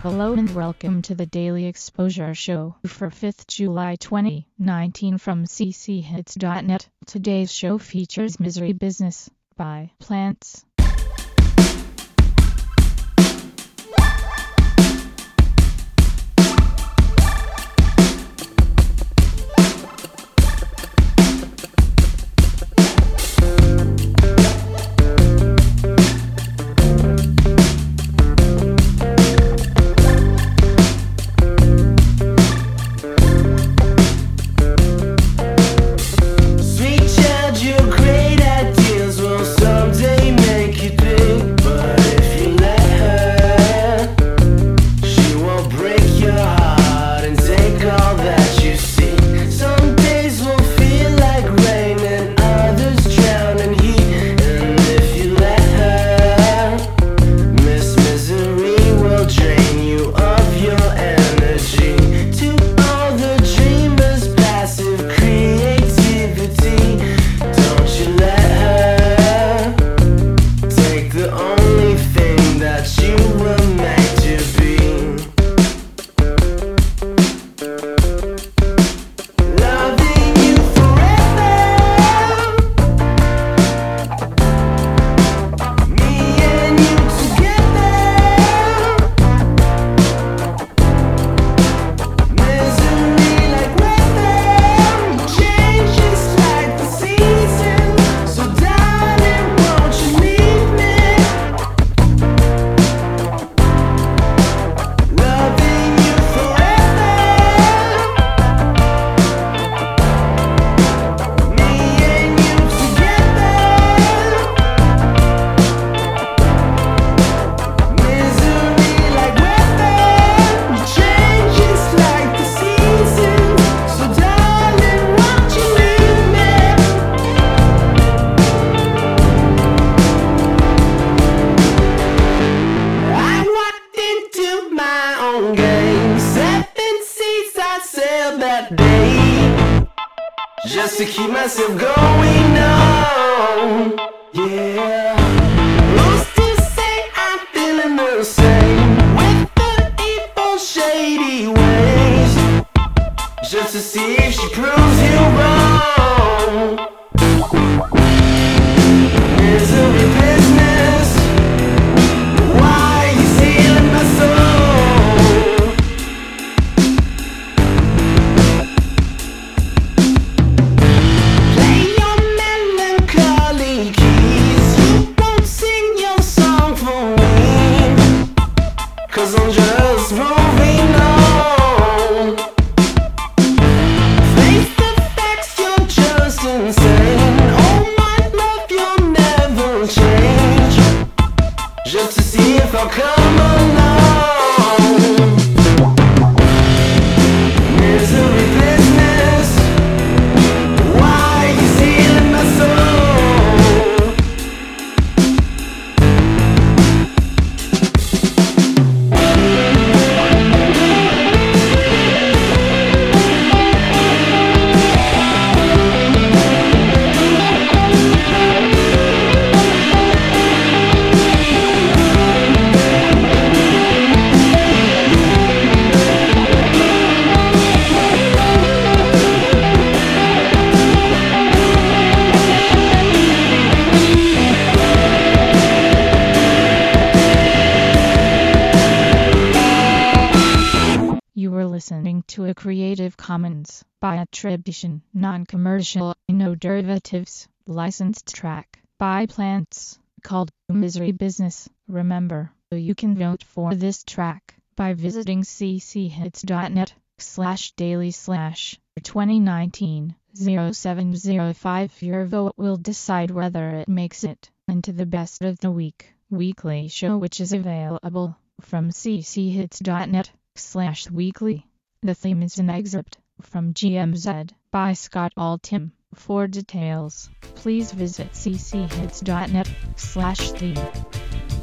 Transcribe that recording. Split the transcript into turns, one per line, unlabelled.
Hello and welcome to the Daily Exposure Show for 5th July 2019 from cchits.net. Today's show features Misery Business by Plants.
Just to keep myself going on, yeah. Who's to say I'm feeling the same with the evil shady ways? Just to see if she proves you wrong. Misery business. Why you stealing my soul? Cause I'm just moving on. Face the facts, you're just insane. Oh my love, you'll never change. Just to see if I'll come along. Misery business. Why you stealing my soul?
You were listening to a Creative Commons by attribution, non-commercial, no derivatives, licensed track by Plants called Misery Business. Remember, you can vote for this track by visiting cchits.net/daily/2019-0705. Your vote will decide whether it makes it into the best of the weekly show, which is available from cchits.net/weekly. The theme is an excerpt from GMZ by Scott Altham. For details, please visit cchits.net/theme.